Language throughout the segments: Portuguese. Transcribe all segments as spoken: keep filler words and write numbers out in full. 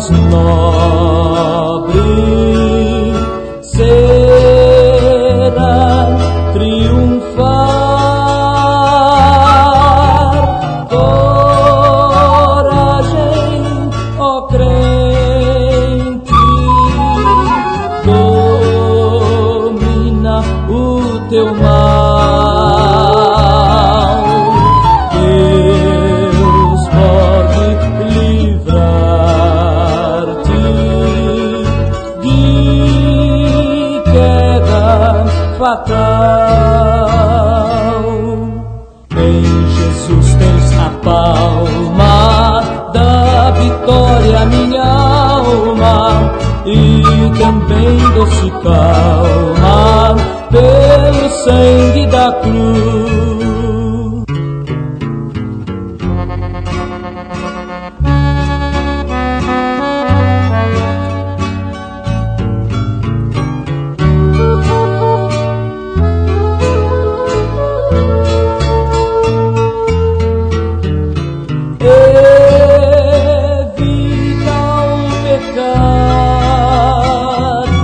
nobre será triunfar. Coragem, ó crente, domina o teu mal. Deus pode livrar-te de queda fatal. Em Jesus tens a palma da vitória, minha alma, e também doce calma pelo sangue da cruz. Evita o pecado,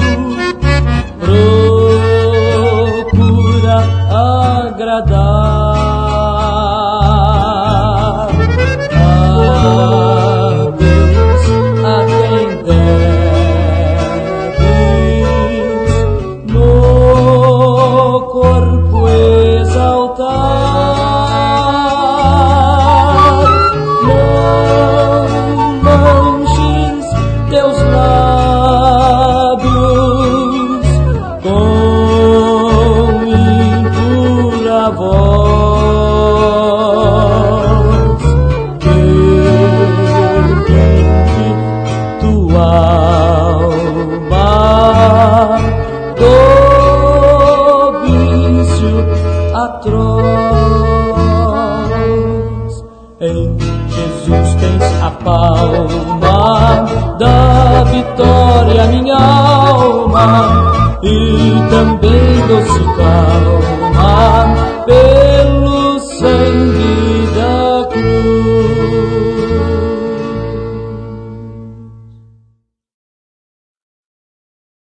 procura agradar a Deus, a quem deves no corpo exaltar. Não manches teus lábios com impura voz. Defende tua alma do vício atroz. Em Jesus tens a palma da vitória, minha alma, e também doce calma